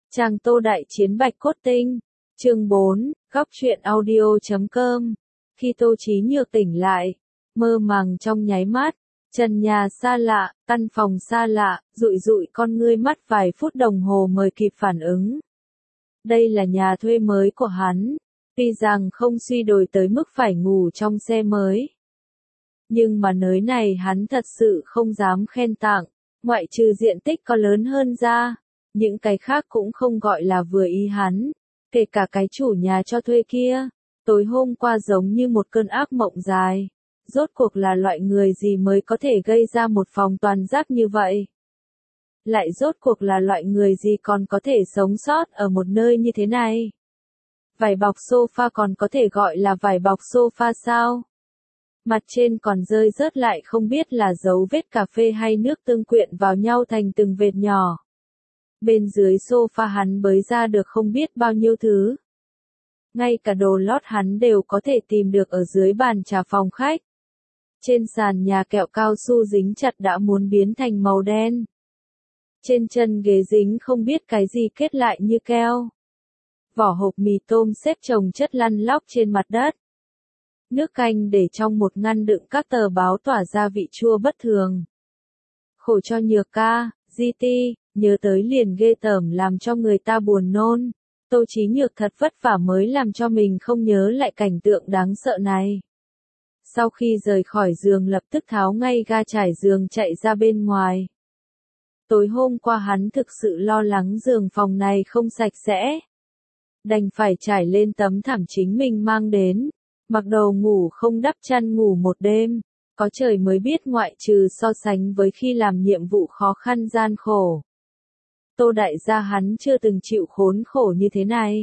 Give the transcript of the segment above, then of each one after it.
Trang Tô Đại Chiến Bạch Cốt Tinh, chương 4, góc truyện audio.com. Khi Tô Chí Nhược tỉnh lại, mơ màng trong nháy mắt, trần nhà xa lạ, căn phòng xa lạ, dụi dụi con ngươi mắt vài phút đồng hồ mới kịp phản ứng. Đây là nhà thuê mới của hắn, tuy rằng không suy đồi tới mức phải ngủ trong xe mới. Nhưng mà nơi này hắn thật sự không dám khen tặng, ngoại trừ diện tích có lớn hơn ra. Những cái khác cũng không gọi là vừa ý hắn, kể cả cái chủ nhà cho thuê kia, tối hôm qua giống như một cơn ác mộng dài. Rốt cuộc là loại người gì mới có thể gây ra một phòng toàn rác như vậy? Lại rốt cuộc là loại người gì còn có thể sống sót ở một nơi như thế này? Vải bọc sofa còn có thể gọi là vải bọc sofa sao? Mặt trên còn rơi rớt lại không biết là dấu vết cà phê hay nước tương quyện vào nhau thành từng vệt nhỏ. Bên dưới sofa hắn bới ra được không biết bao nhiêu thứ. Ngay cả đồ lót hắn đều có thể tìm được ở dưới bàn trà phòng khách. Trên sàn nhà kẹo cao su dính chặt đã muốn biến thành màu đen. Trên chân ghế dính không biết cái gì kết lại như keo. Vỏ hộp mì tôm xếp chồng chất lăn lóc trên mặt đất. Nước canh để trong một ngăn đựng các tờ báo tỏa ra vị chua bất thường. Khổ cho Nhược ca, GT. Nhớ tới liền ghê tởm làm cho người ta buồn nôn. Tô Chí Nhược thật vất vả mới làm cho mình không nhớ lại cảnh tượng đáng sợ này. Sau khi rời khỏi giường lập tức tháo ngay ga trải giường chạy ra bên ngoài. Tối hôm qua hắn thực sự lo lắng giường phòng này không sạch sẽ. Đành phải trải lên tấm thảm chính mình mang đến. Mặc đầu ngủ không đắp chăn ngủ một đêm. Có trời mới biết ngoại trừ so sánh với khi làm nhiệm vụ khó khăn gian khổ. Tô đại gia hắn chưa từng chịu khốn khổ như thế này.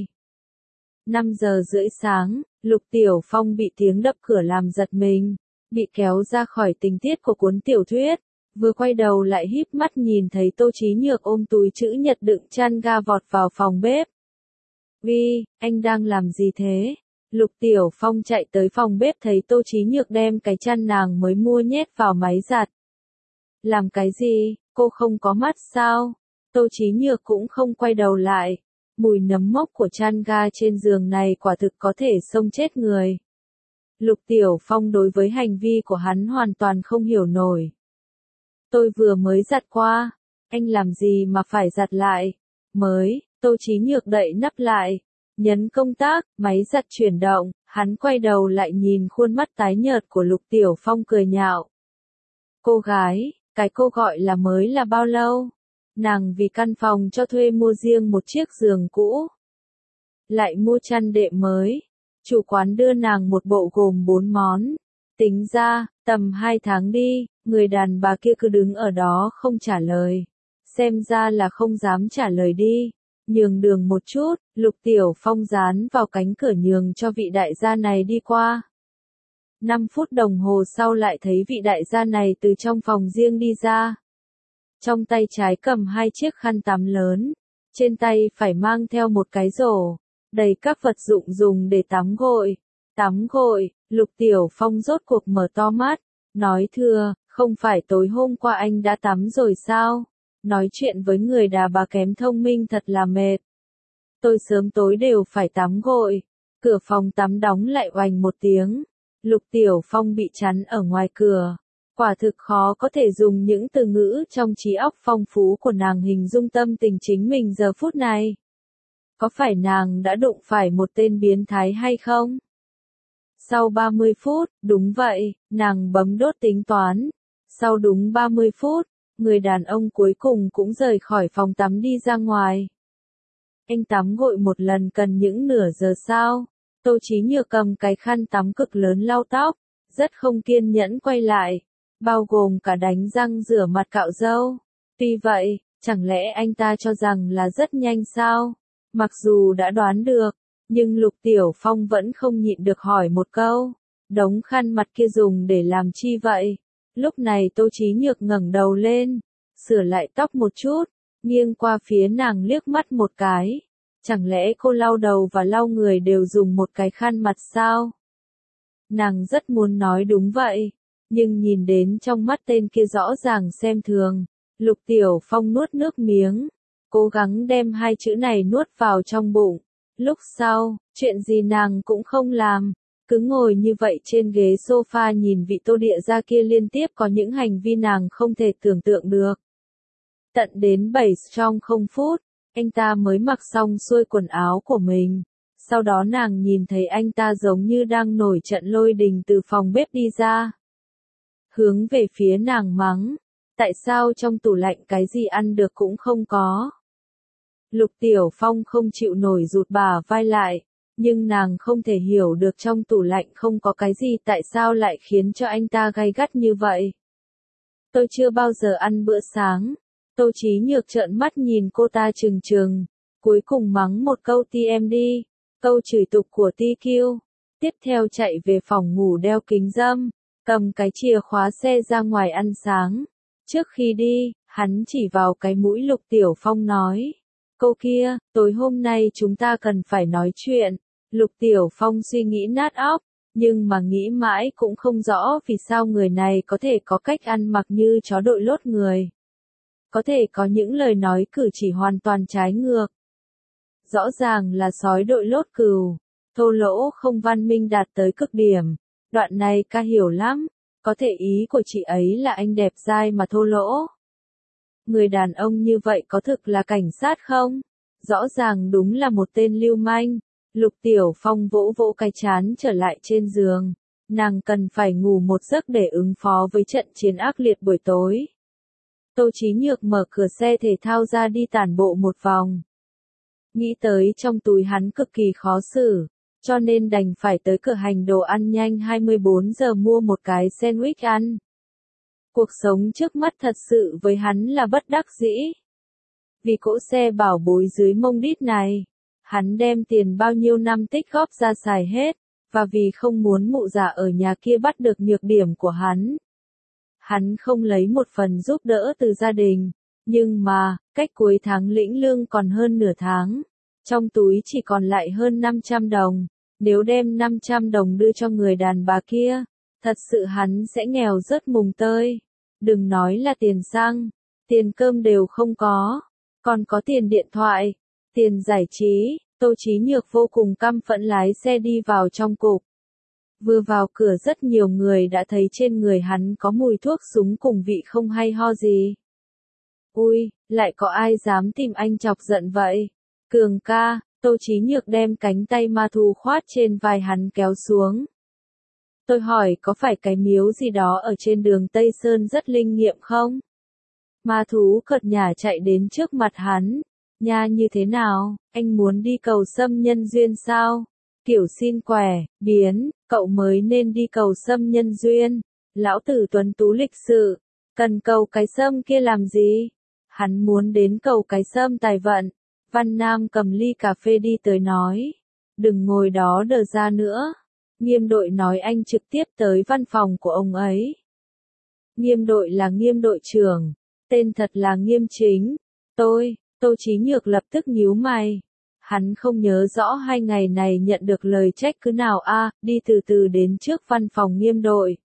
5 giờ rưỡi sáng, Lục Tiểu Phong bị tiếng đập cửa làm giật mình, bị kéo ra khỏi tình tiết của cuốn tiểu thuyết, vừa quay đầu lại híp mắt nhìn thấy Tô Chí Nhược ôm túi chữ nhật đựng chăn ga vọt vào phòng bếp. "Vi, anh đang làm gì thế?" Lục Tiểu Phong chạy tới phòng bếp thấy Tô Chí Nhược đem cái chăn nàng mới mua nhét vào máy giặt. "Làm cái gì, cô không có mắt sao?" Tô Chí Nhược cũng không quay đầu lại. Mùi nấm mốc của chăn ga trên giường này quả thực có thể xông chết người. Lục Tiểu Phong đối với hành vi của hắn hoàn toàn không hiểu nổi. "Tôi vừa mới giặt qua, anh làm gì mà phải giặt lại?" "Mới." Tô Chí Nhược đậy nắp lại, nhấn công tắc, máy giặt chuyển động, hắn quay đầu lại nhìn khuôn mắt tái nhợt của Lục Tiểu Phong cười nhạo. "Cô gái, cái cô gọi là mới là bao lâu? Nàng vì căn phòng cho thuê mua riêng một chiếc giường cũ. Lại mua chăn đệm mới. Chủ quán đưa nàng một bộ gồm 4 món. Tính ra, tầm 2 tháng đi, người đàn bà kia cứ đứng ở đó không trả lời. Xem ra là không dám trả lời đi. Nhường đường một chút, Lục Tiểu Phong dán vào cánh cửa nhường cho vị đại gia này đi qua. 5 phút đồng hồ sau lại thấy vị đại gia này từ trong phòng riêng đi ra. Trong tay trái cầm 2 chiếc khăn tắm lớn, trên tay phải mang theo một cái rổ, đầy các vật dụng dùng để tắm gội. Tắm gội, Lục Tiểu Phong rốt cuộc mở to mắt, nói thưa, không phải tối hôm qua anh đã tắm rồi sao? Nói chuyện với người đàn bà kém thông minh thật là mệt. Tôi sớm tối đều phải tắm gội. Cửa phòng tắm đóng lại oành một tiếng. Lục Tiểu Phong bị chắn ở ngoài cửa. Quả thực khó có thể dùng những từ ngữ trong trí óc phong phú của nàng hình dung tâm tình chính mình giờ phút này. Có phải nàng đã đụng phải một tên biến thái hay không? Sau 30 phút, đúng vậy, nàng bấm đốt tính toán. Sau đúng 30 phút, người đàn ông cuối cùng cũng rời khỏi phòng tắm đi ra ngoài. Anh tắm gội một lần cần những nửa giờ sao? Tô Chí Nhược cầm cái khăn tắm cực lớn lau tóc, rất không kiên nhẫn quay lại. Bao gồm cả đánh răng rửa mặt cạo râu. Tuy vậy, chẳng lẽ anh ta cho rằng là rất nhanh sao? Mặc dù đã đoán được, nhưng Lục Tiểu Phong vẫn không nhịn được hỏi một câu. Đống khăn mặt kia dùng để làm chi vậy? Lúc này Tô Chí Nhược ngẩng đầu lên, sửa lại tóc một chút, nghiêng qua phía nàng liếc mắt một cái. Chẳng lẽ cô lau đầu và lau người đều dùng một cái khăn mặt sao? Nàng rất muốn nói đúng vậy. Nhưng nhìn đến trong mắt tên kia rõ ràng xem thường, Lục Tiểu Phong nuốt nước miếng. cố gắng đem hai chữ này nuốt vào trong bụng. Lúc sau, chuyện gì nàng cũng không làm, cứ ngồi như vậy trên ghế sofa nhìn vị Tô Địa gia kia liên tiếp có những hành vi nàng không thể tưởng tượng được. Tận đến 7 trong 0 phút, anh ta mới mặc xong xuôi quần áo của mình. Sau đó nàng nhìn thấy anh ta giống như đang nổi trận lôi đình từ phòng bếp đi ra. Hướng về phía nàng mắng, tại sao trong tủ lạnh cái gì ăn được cũng không có. Lục Tiểu Phong không chịu nổi rụt bả vai lại, nhưng nàng không thể hiểu được trong tủ lạnh không có cái gì tại sao lại khiến cho anh ta gay gắt như vậy. Tôi chưa bao giờ ăn bữa sáng. Tô Chí Nhược trợn mắt nhìn cô ta trừng trừng, cuối cùng mắng một câu TMD, câu chửi tục của TQ. Tiếp theo chạy về phòng ngủ đeo kính râm, cầm cái chìa khóa xe ra ngoài ăn sáng. Trước khi đi, hắn chỉ vào cái mũi Lục Tiểu Phong nói, câu kia, tối hôm nay chúng ta cần phải nói chuyện. Lục Tiểu Phong suy nghĩ nát óc, nhưng mà nghĩ mãi cũng không rõ vì sao người này có thể có cách ăn mặc như chó đội lốt người. Có thể có những lời nói cử chỉ hoàn toàn trái ngược. Rõ ràng là sói đội lốt cừu, thô lỗ không văn minh đạt tới cực điểm. Đoạn này ca hiểu lắm, có thể ý của chị ấy là anh đẹp dai mà thô lỗ. Người đàn ông như vậy có thực là cảnh sát không? Rõ ràng đúng là một tên lưu manh. Lục Tiểu Phong vỗ vỗ cái trán trở lại trên giường. Nàng cần phải ngủ một giấc để ứng phó với trận chiến ác liệt buổi tối. Tô Chí Nhược mở cửa xe thể thao ra đi tản bộ một vòng. Nghĩ tới trong túi hắn cực kỳ khó xử, cho nên đành phải tới cửa hàng đồ ăn nhanh 24 giờ mua một cái sandwich ăn. Cuộc sống trước mắt thật sự với hắn là bất đắc dĩ. Vì cỗ xe bảo bối dưới mông đít này, hắn đem tiền bao nhiêu năm tích góp ra xài hết, và vì không muốn mụ già ở nhà kia bắt được nhược điểm của hắn. Hắn không lấy một phần giúp đỡ từ gia đình, nhưng mà, cách cuối tháng lĩnh lương còn hơn nửa tháng, trong túi chỉ còn lại hơn 500 đồng, nếu đem 500 đồng đưa cho người đàn bà kia, thật sự hắn sẽ nghèo rớt mùng tơi, đừng nói là tiền xăng, tiền cơm đều không có, còn có tiền điện thoại, tiền giải trí. Tô Chí Nhược vô cùng căm phẫn lái xe đi vào trong cục. Vừa vào cửa rất nhiều người đã thấy trên người hắn có mùi thuốc súng cùng vị không hay ho gì. Ui, lại có ai dám tìm anh chọc giận vậy? Cường ca, Tô Chí Nhược đem cánh tay ma thú khoát trên vai hắn kéo xuống. Tôi hỏi có phải cái miếu gì đó ở trên đường Tây Sơn rất linh nghiệm không? Ma thú cợt nhả chạy đến trước mặt hắn. Nha như thế nào, anh muốn đi cầu xâm nhân duyên sao? Kiểu xin quẻ, biến, cậu mới nên đi cầu xâm nhân duyên. Lão tử tuấn tú lịch sự, cần cầu cái xâm kia làm gì? Hắn muốn đến cầu cái xâm tài vận. Văn Nam cầm ly cà phê đi tới nói. Đừng ngồi đó đờ ra nữa. Nghiêm đội nói anh trực tiếp tới văn phòng của ông ấy. Nghiêm đội là Nghiêm đội trưởng. Tên thật là Nghiêm Chính. Tô Chí Nhược lập tức nhíu mày. Hắn không nhớ rõ 2 ngày này nhận được lời trách cứ nào đi từ từ đến trước văn phòng Nghiêm đội.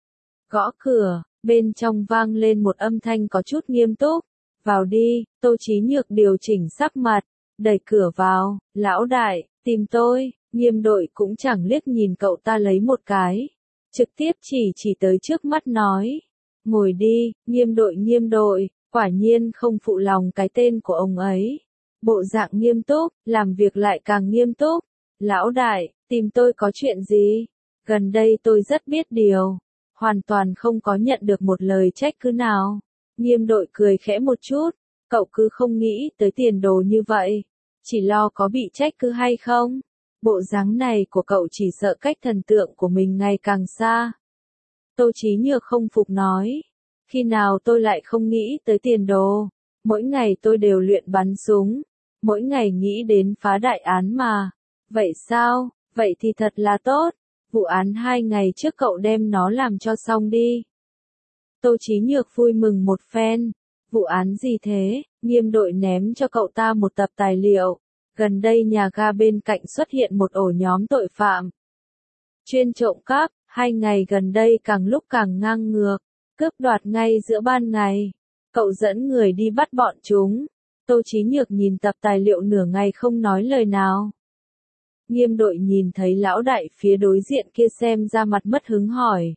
Gõ cửa, bên trong vang lên một âm thanh có chút nghiêm túc. Vào đi, Tô Chí Nhược điều chỉnh sắc mặt, đẩy cửa vào, lão đại, tìm tôi. Nghiêm đội cũng chẳng liếc nhìn cậu ta lấy một cái. Trực tiếp chỉ tới trước mắt nói. Ngồi đi, nghiêm đội. Quả nhiên không phụ lòng cái tên của ông ấy. Bộ dạng nghiêm túc, làm việc lại càng nghiêm túc. Lão đại, tìm tôi có chuyện gì? Gần đây tôi rất biết điều. Hoàn toàn không có nhận được một lời trách cứ nào. Nghiêm đội cười khẽ một chút. Cậu cứ không nghĩ tới tiền đồ như vậy. Chỉ lo có bị trách cứ hay không? Bộ dáng này của cậu chỉ sợ cách thần tượng của mình ngày càng xa. Tô Chí Nhược không phục nói. Khi nào tôi lại không nghĩ tới tiền đồ? Mỗi ngày tôi đều luyện bắn súng. Mỗi ngày nghĩ đến phá đại án mà. Vậy sao? Vậy thì thật là tốt. Vụ án 2 ngày trước cậu đem nó làm cho xong đi. Tô Chí Nhược vui mừng một phen. Vụ án gì thế? Nghiêm đội ném cho cậu ta một tập tài liệu. Gần đây nhà ga bên cạnh xuất hiện một ổ nhóm tội phạm. Chuyên trộm cắp, 2 ngày gần đây càng lúc càng ngang ngược. Cướp đoạt ngay giữa ban ngày. Cậu dẫn người đi bắt bọn chúng. Tô Chí Nhược nhìn tập tài liệu nửa ngày không nói lời nào. Nghiêm Đội nhìn thấy lão đại phía đối diện kia xem ra mặt mất hứng hỏi.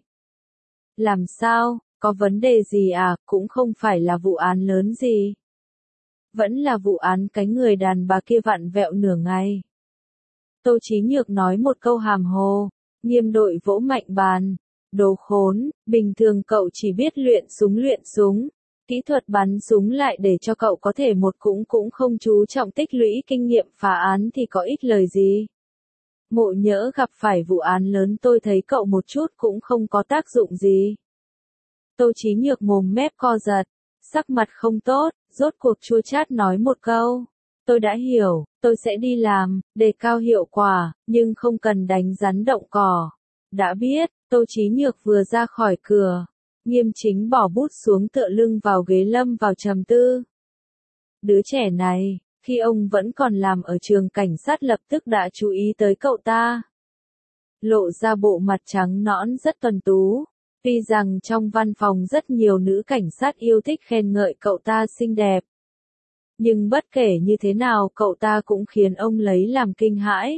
Làm sao, có vấn đề gì à, cũng không phải là vụ án lớn gì. Vẫn là vụ án cái người đàn bà kia vặn vẹo nửa ngày. Tô Chí Nhược nói một câu hàm hồ, Nghiêm Đội vỗ mạnh bàn. Đồ khốn, bình thường cậu chỉ biết luyện súng. Kỹ thuật bắn súng lại để cho cậu có thể một cũng không chú trọng tích lũy kinh nghiệm phá án thì có ích lời gì. Ngộ nhỡ gặp phải vụ án lớn tôi thấy cậu một chút cũng không có tác dụng gì. Tô Chí Nhược mồm mép co giật, sắc mặt không tốt, rốt cuộc chua chát nói một câu. Tôi đã hiểu, tôi sẽ đi làm, đề cao hiệu quả, nhưng không cần đánh rắn động cỏ. Đã biết, Tô Chí Nhược vừa ra khỏi cửa. Nghiêm Chính bỏ bút xuống tựa lưng vào ghế lâm vào trầm tư. Đứa trẻ này, khi ông vẫn còn làm ở trường cảnh sát lập tức đã chú ý tới cậu ta. Lộ ra bộ mặt trắng nõn rất tuấn tú. Tuy rằng trong văn phòng rất nhiều nữ cảnh sát yêu thích khen ngợi cậu ta xinh đẹp. Nhưng bất kể như thế nào cậu ta cũng khiến ông lấy làm kinh hãi.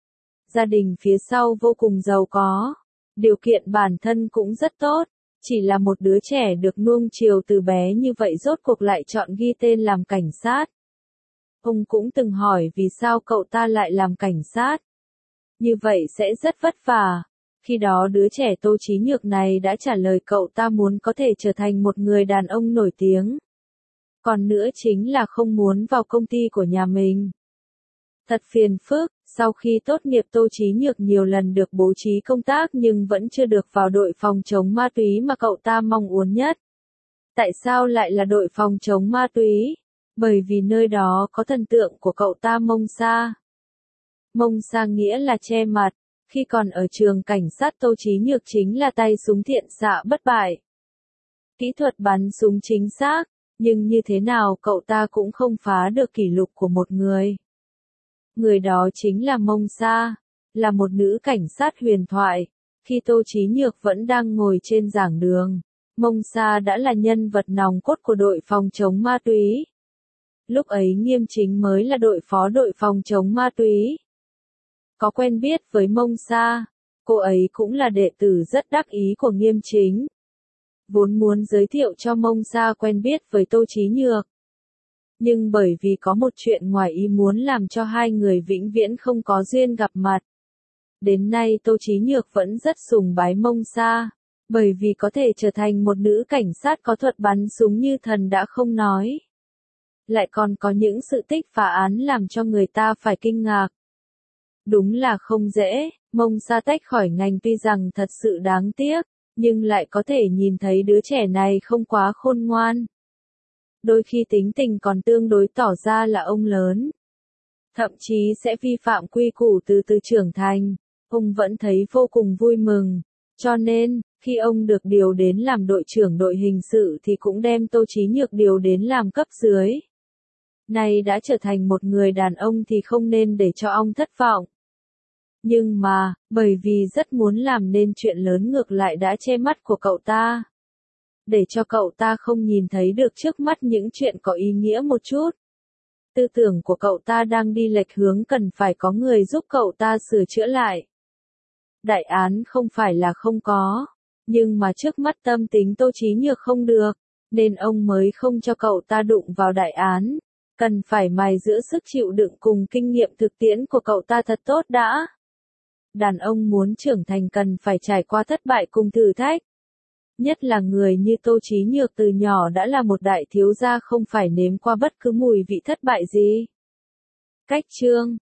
Gia đình phía sau vô cùng giàu có. Điều kiện bản thân cũng rất tốt. Chỉ là một đứa trẻ được nuông chiều từ bé như vậy rốt cuộc lại chọn ghi tên làm cảnh sát. Ông cũng từng hỏi vì sao cậu ta lại làm cảnh sát. Như vậy sẽ rất vất vả. Khi đó đứa trẻ Tô Chí Nhược này đã trả lời cậu ta muốn có thể trở thành một người đàn ông nổi tiếng. Còn nữa chính là không muốn vào công ty của nhà mình. Thật phiền phức, sau khi tốt nghiệp Tô Chí Nhược nhiều lần được bố trí công tác nhưng vẫn chưa được vào đội phòng chống ma túy mà cậu ta mong muốn nhất. Tại sao lại là đội phòng chống ma túy? Bởi vì nơi đó có thần tượng của cậu ta Mông Sa. Mông Sa nghĩa là che mặt. Khi còn ở trường cảnh sát Tô Chí Nhược chính là tay súng thiện xạ bất bại. Kỹ thuật bắn súng chính xác, nhưng như thế nào cậu ta cũng không phá được kỷ lục của một người. Người đó chính là Mông Sa, là một nữ cảnh sát huyền thoại. Khi Tô Chí Nhược vẫn đang ngồi trên giảng đường, Mông Sa đã là nhân vật nòng cốt của đội phòng chống ma túy. Lúc ấy Nghiêm Chính mới là đội phó đội phòng chống ma túy. Có quen biết với Mông Sa, cô ấy cũng là đệ tử rất đắc ý của Nghiêm Chính. Vốn muốn giới thiệu cho Mông Sa quen biết với Tô Chí Nhược. Nhưng bởi vì có một chuyện ngoài ý muốn làm cho hai người vĩnh viễn không có duyên gặp mặt. Đến nay Tô Chí Nhược vẫn rất sùng bái Mông Sa, bởi vì có thể trở thành một nữ cảnh sát có thuật bắn súng như thần đã không nói. Lại còn có những sự tích phá án làm cho người ta phải kinh ngạc. Đúng là không dễ, Mông Sa tách khỏi ngành tuy rằng thật sự đáng tiếc, nhưng lại có thể nhìn thấy đứa trẻ này không quá khôn ngoan. Đôi khi tính tình còn tương đối tỏ ra là ông lớn. Thậm chí sẽ vi phạm quy củ từ từ trưởng thành, ông vẫn thấy vô cùng vui mừng. Cho nên, khi ông được điều đến làm đội trưởng đội hình sự thì cũng đem Tô Chí Nhược điều đến làm cấp dưới. Nay đã trở thành một người đàn ông thì không nên để cho ông thất vọng. Nhưng mà, bởi vì rất muốn làm nên chuyện lớn ngược lại đã che mắt của cậu ta. Để cho cậu ta không nhìn thấy được trước mắt những chuyện có ý nghĩa một chút. Tư tưởng của cậu ta đang đi lệch hướng cần phải có người giúp cậu ta sửa chữa lại. Đại án không phải là không có, nhưng mà trước mắt tâm tính Tô Chí Nhược không được, nên ông mới không cho cậu ta đụng vào đại án. Cần phải mài giũa sức chịu đựng cùng kinh nghiệm thực tiễn của cậu ta thật tốt đã. Đàn ông muốn trưởng thành cần phải trải qua thất bại cùng thử thách. Nhất là người như Tô Chí Nhược từ nhỏ đã là một đại thiếu gia không phải nếm qua bất cứ mùi vị thất bại gì. Cách chương